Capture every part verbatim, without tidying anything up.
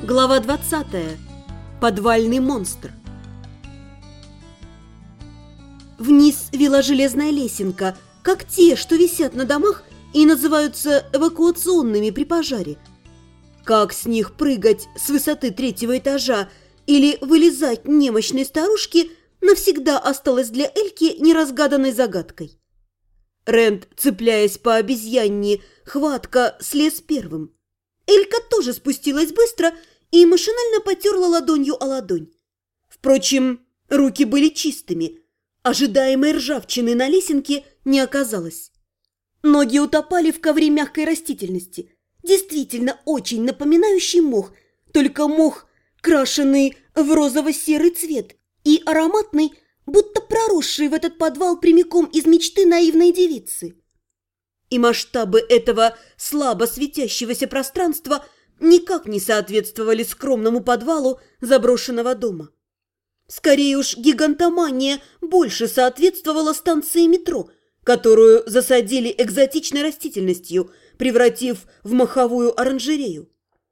Глава двадцатая. Подвальный монстр. Вниз вела железная лесенка, как те, что висят на домах и называются эвакуационными при пожаре. Как с них прыгать с высоты третьего этажа или вылезать немощной старушке навсегда осталось для Эльки неразгаданной загадкой. Рэнд, цепляясь по обезьянне, хватко слез первым. Элька тоже спустилась быстро и машинально потерла ладонью о ладонь. Впрочем, руки были чистыми. Ожидаемой ржавчины на лесенке не оказалось. Ноги утопали в ковре мягкой растительности, действительно очень напоминающий мох, только мох, крашеный в розово-серый цвет и ароматный, будто проросший в этот подвал прямиком из мечты наивной девицы. И масштабы этого слабо светящегося пространства никак не соответствовали скромному подвалу заброшенного дома. Скорее уж гигантомания больше соответствовала станции метро, которую засадили экзотичной растительностью, превратив в моховую оранжерею.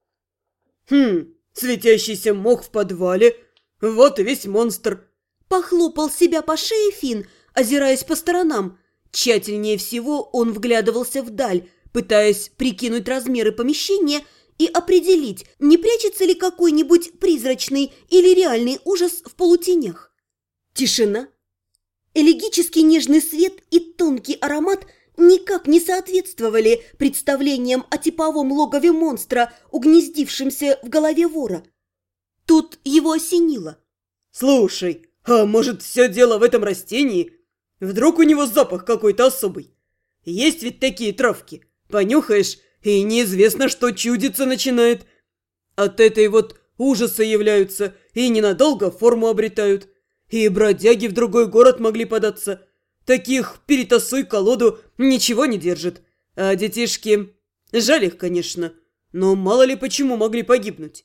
«Хм, светящийся мох в подвале, вот и весь монстр!» Похлопал себя по шее Финн, озираясь по сторонам. Тщательнее всего он вглядывался вдаль, пытаясь прикинуть размеры помещения и определить, не прячется ли какой-нибудь призрачный или реальный ужас в полутенях. Тишина. Элегический нежный свет и тонкий аромат никак не соответствовали представлениям о типовом логове монстра, угнездившемся в голове вора. Тут его осенило. «Слушай, а может, все дело в этом растении? Вдруг у него запах какой-то особый? Есть ведь такие травки. Понюхаешь, и неизвестно, что чудиться начинает. От этой вот ужаса являются и ненадолго форму обретают. И бродяги в другой город могли податься. Таких перетасуй колоду ничего не держит. А детишки... Жаль их, конечно, но мало ли почему могли погибнуть».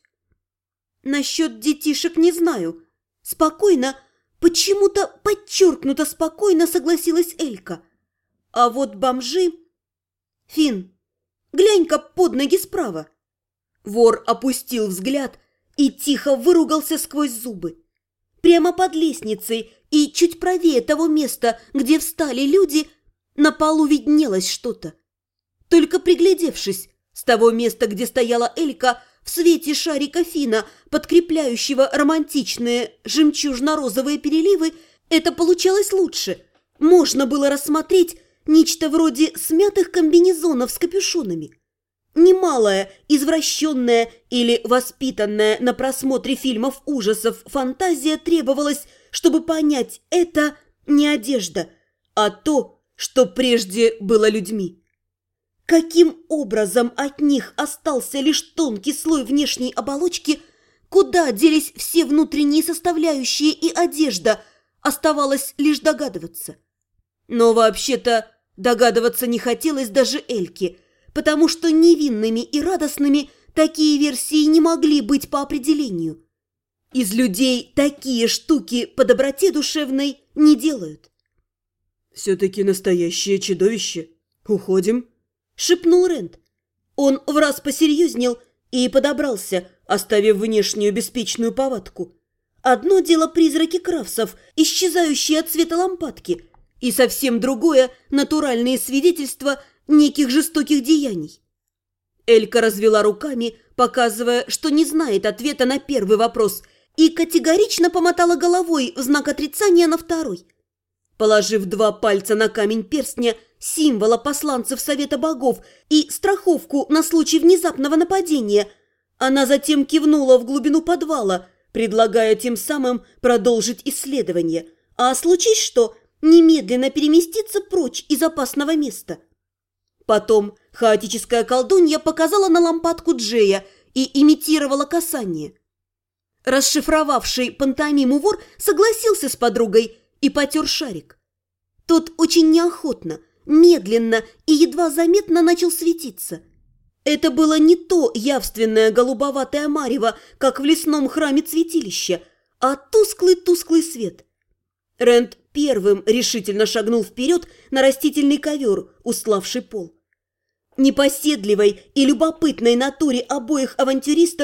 «Насчет детишек не знаю. Спокойно, почему-то подчеркнуто спокойно согласилась Элька. А вот бомжи... Финн, глянь-ка под ноги справа». Вор опустил взгляд и тихо выругался сквозь зубы. Прямо под лестницей и чуть правее того места, где встали люди, на полу виднелось что-то. Только приглядевшись, с того места, где стояла Элька, в свете шарика Фина, подкрепляющего романтичные жемчужно-розовые переливы, это получалось лучше. Можно было рассмотреть нечто вроде смятых комбинезонов с капюшонами. Немалая, извращенная или воспитанная на просмотре фильмов ужасов фантазия требовалась, чтобы понять, это не одежда, а то, что прежде было людьми. Каким образом от них остался лишь тонкий слой внешней оболочки, куда делись все внутренние составляющие и одежда, оставалось лишь догадываться. Но вообще-то догадываться не хотелось даже Эльке, потому что невинными и радостными такие версии не могли быть по определению. Из людей такие штуки по доброте душевной не делают. «Все-таки настоящее чудовище. Уходим?» – шепнул Рэнд. Он враз посерьезнел и подобрался, оставив внешнюю беспечную повадку. Одно дело призраки кравсов, исчезающие от света лампадки, и совсем другое – натуральные свидетельства неких жестоких деяний. Элька развела руками, показывая, что не знает ответа на первый вопрос, и категорично помотала головой в знак отрицания на второй. Положив два пальца на камень перстня, символа посланцев Совета Богов и страховку на случай внезапного нападения, она затем кивнула в глубину подвала, предлагая тем самым продолжить исследование, а случись что, немедленно переместиться прочь из опасного места. Потом хаотическая колдунья показала на лампадку Джея и имитировала касание. Расшифровавший пантомиму вор согласился с подругой и потер шарик. Тот очень неохотно, медленно и едва заметно начал светиться. Это было не то явственное голубоватое марево, как в лесном храме святилища, а тусклый-тусклый свет. Рэнд первым решительно шагнул вперед на растительный ковер, устлавший пол. Непоседливой и любопытной натуре обоих авантюристов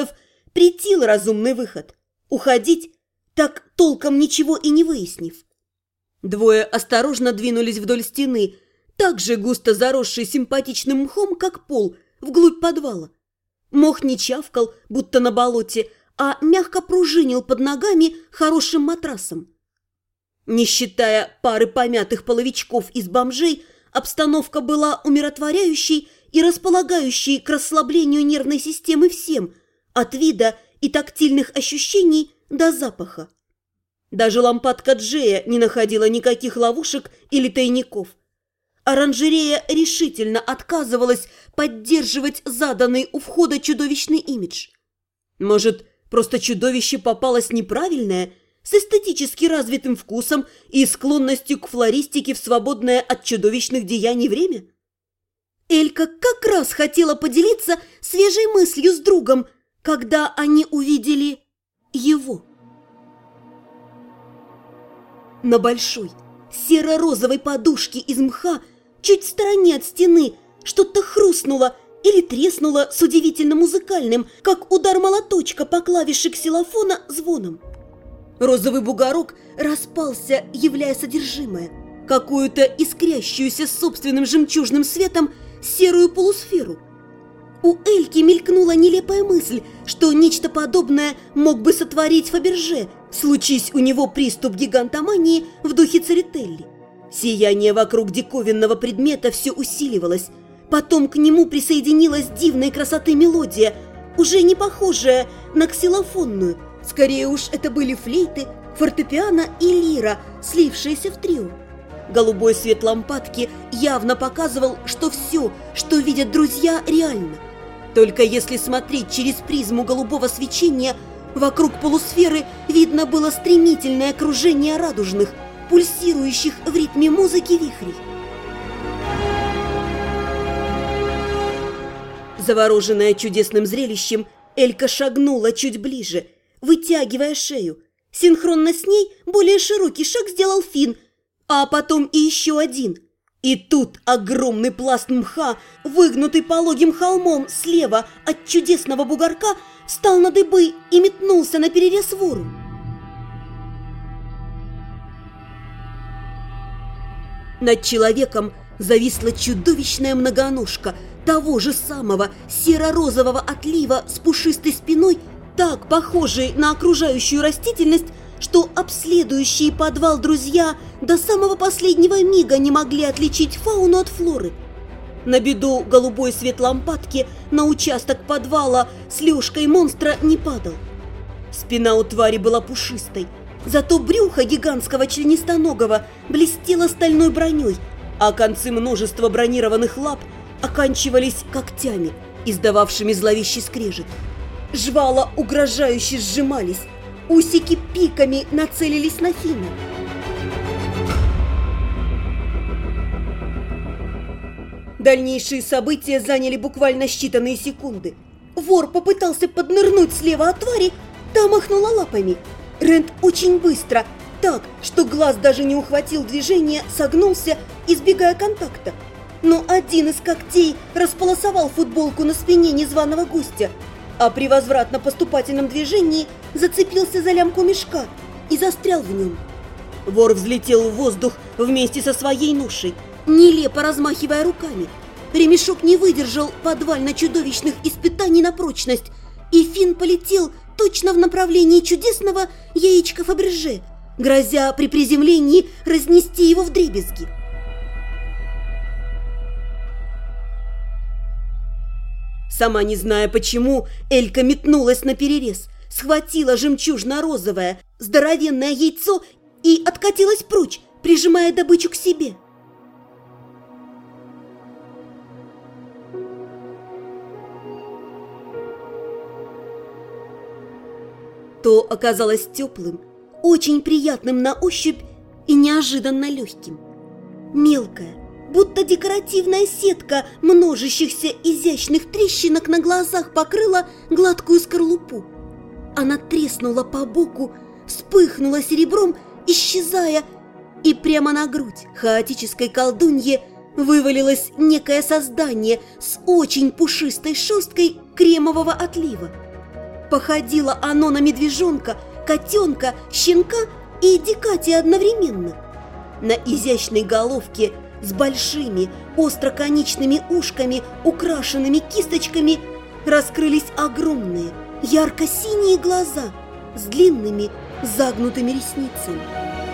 Претил разумный выход – уходить, так толком ничего и не выяснив. Двое осторожно двинулись вдоль стены, так же густо заросшей симпатичным мхом, как пол, вглубь подвала. Мох не чавкал, будто на болоте, а мягко пружинил под ногами хорошим матрасом. Не считая пары помятых половичков из бомжей, обстановка была умиротворяющей и располагающей к расслаблению нервной системы всем, от вида и тактильных ощущений до запаха. Даже лампадка Джея не находила никаких ловушек или тайников. Оранжерея решительно отказывалась поддерживать заданный у входа чудовищный имидж. Может, просто чудовище попалось неправильное, с эстетически развитым вкусом и склонностью к флористике в свободное от чудовищных деяний время? Элька как раз хотела поделиться свежей мыслью с другом, когда они увидели его. На большой серо-розовой подушке из мха, чуть в стороне от стены, что-то хрустнуло или треснуло с удивительно музыкальным, как удар молоточка по клавише ксилофона, звоном. Розовый бугорок распался, являя содержимое, какую-то искрящуюся собственным жемчужным светом серую полусферу. У Эльки мелькнула нелепая мысль, что нечто подобное мог бы сотворить Фаберже, случись у него приступ гигантомании в духе Церетелли. Сияние вокруг диковинного предмета все усиливалось. Потом к нему присоединилась дивной красоты мелодия, уже не похожая на ксилофонную. Скорее уж это были флейты, фортепиано и лира, слившиеся в трио. Голубой свет лампадки явно показывал, что все, что видят друзья, реально. Только если смотреть через призму голубого свечения, вокруг полусферы видно было стремительное окружение радужных, пульсирующих в ритме музыки вихрей. Завороженная чудесным зрелищем, Элька шагнула чуть ближе, вытягивая шею. Синхронно с ней более широкий шаг сделал Финн, а потом и еще один. И тут огромный пласт мха, выгнутый пологим холмом слева от чудесного бугорка, встал на дыбы и метнулся на перерез вору. Над человеком зависла чудовищная многоножка того же самого серо-розового отлива с пушистой спиной, так похожей на окружающую растительность, что обследующие подвал друзья до самого последнего мига не могли отличить фауну от флоры. На беду голубой свет лампадки на участок подвала с лёжкой монстра не падал. Спина у твари была пушистой, зато брюхо гигантского членистоногого блестело стальной броней, а концы множества бронированных лап оканчивались когтями, издававшими зловещий скрежет. Жвала угрожающе сжимались, усики пиками нацелились на Финна. Дальнейшие события заняли буквально считанные секунды. Вор попытался поднырнуть слева от твари, та махнула лапами. Рент очень быстро, так, что глаз даже не ухватил движение, согнулся, избегая контакта. Но один из когтей располосовал футболку на спине незваного гостя, а при возвратно-поступательном движении зацепился за лямку мешка и застрял в нем. Вор взлетел в воздух вместе со своей ношей, нелепо размахивая руками. Ремешок не выдержал подвально-чудовищных испытаний на прочность, и Финн полетел точно в направлении чудесного яичка Фаберже, грозя при приземлении разнести его вдребезги. Сама не зная почему, Элька метнулась на перерез, схватила жемчужно-розовое, здоровенное яйцо и откатилась прочь, прижимая добычу к себе. То оказалось теплым, очень приятным на ощупь и неожиданно легким. Мелкое, будто декоративная сетка множащихся изящных трещинок на глазах покрыла гладкую скорлупу. Она треснула по боку, вспыхнула серебром, исчезая, и прямо на грудь хаотической колдунье вывалилось некое создание с очень пушистой шерсткой кремового отлива. Походило оно на медвежонка, котенка, щенка и дикати одновременно. На изящной головке с большими остроконечными ушками, украшенными кисточками, раскрылись огромные ярко-синие глаза с длинными загнутыми ресницами.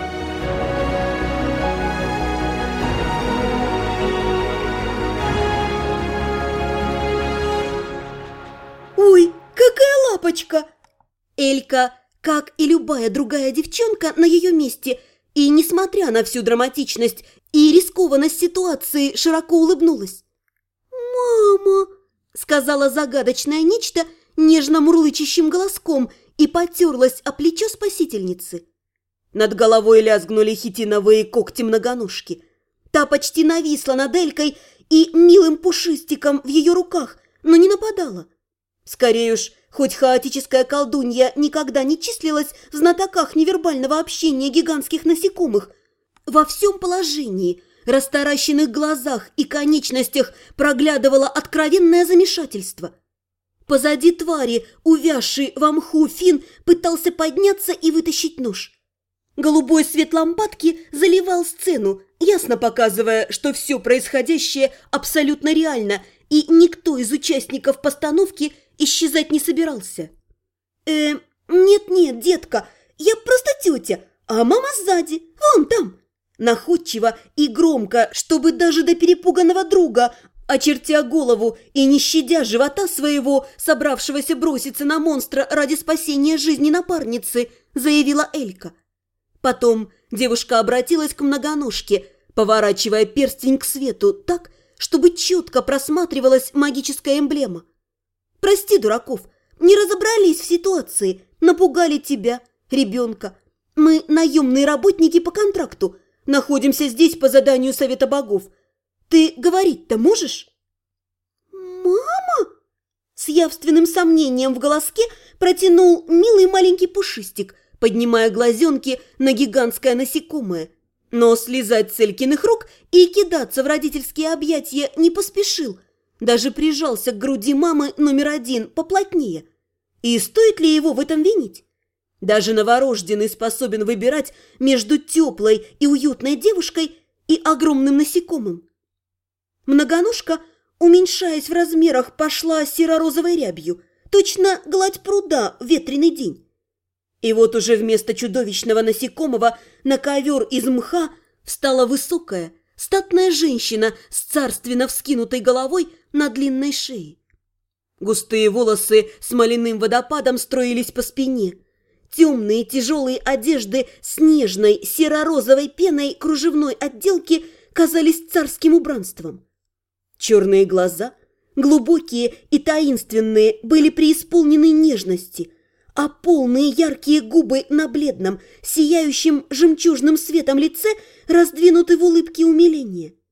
«Ой, какая лапочка!» Элька, как и любая другая девчонка на ее месте, и, несмотря на всю драматичность и рискованность ситуации, широко улыбнулась. «Мама!» – сказала загадочное нечто нежно мурлычащим голоском и потерлась о плечо спасительницы. Над головой лязгнули хитиновые когти многоножки. Та почти нависла над Элькой и милым пушистиком в ее руках, но не нападала. Скорее уж, хоть хаотическая колдунья никогда не числилась в знатоках невербального общения гигантских насекомых, во всем положении, растаращенных глазах и конечностях проглядывало откровенное замешательство. Позади твари, увязший во мху Фин, пытался подняться и вытащить нож. Голубой свет лампадки заливал сцену, ясно показывая, что все происходящее абсолютно реально, и никто из участников постановки исчезать не собирался. «Э, нет-нет, детка, я просто тетя, а мама сзади, вон там!» Находчиво и громко, чтобы даже до перепуганного друга, очертя голову и не щадя живота своего, собравшегося броситься на монстра ради спасения жизни напарницы, заявила Элька. Потом девушка обратилась к многоножке, поворачивая перстень к свету так, чтобы четко просматривалась магическая эмблема. «Прости, дураков, не разобрались в ситуации, напугали тебя, ребенка. Мы наемные работники по контракту, находимся здесь по заданию Совета Богов. Ты говорить-то можешь?» «Мама?» С явственным сомнением в голоске протянул милый маленький пушистик, поднимая глазенки на гигантское насекомое. Но слезать с Элькиных рук и кидаться в родительские объятия не поспешил, даже прижался к груди мамы номер один поплотнее. И стоит ли его в этом винить? Даже новорожденный способен выбирать между теплой и уютной девушкой и огромным насекомым. Многоножка, уменьшаясь в размерах, пошла серо-розовой рябью, точно гладь пруда в ветреный день. И вот уже вместо чудовищного насекомого на ковер из мха встала высокая, статная женщина с царственно вскинутой головой на длинной шее. Густые волосы смоляным водопадом строились по спине. Темные тяжелые одежды с нежной серо-розовой пеной кружевной отделки казались царским убранством. Черные глаза, глубокие и таинственные, были преисполнены нежности, а полные яркие губы на бледном, сияющем жемчужным светом лице раздвинуты в улыбке умиления.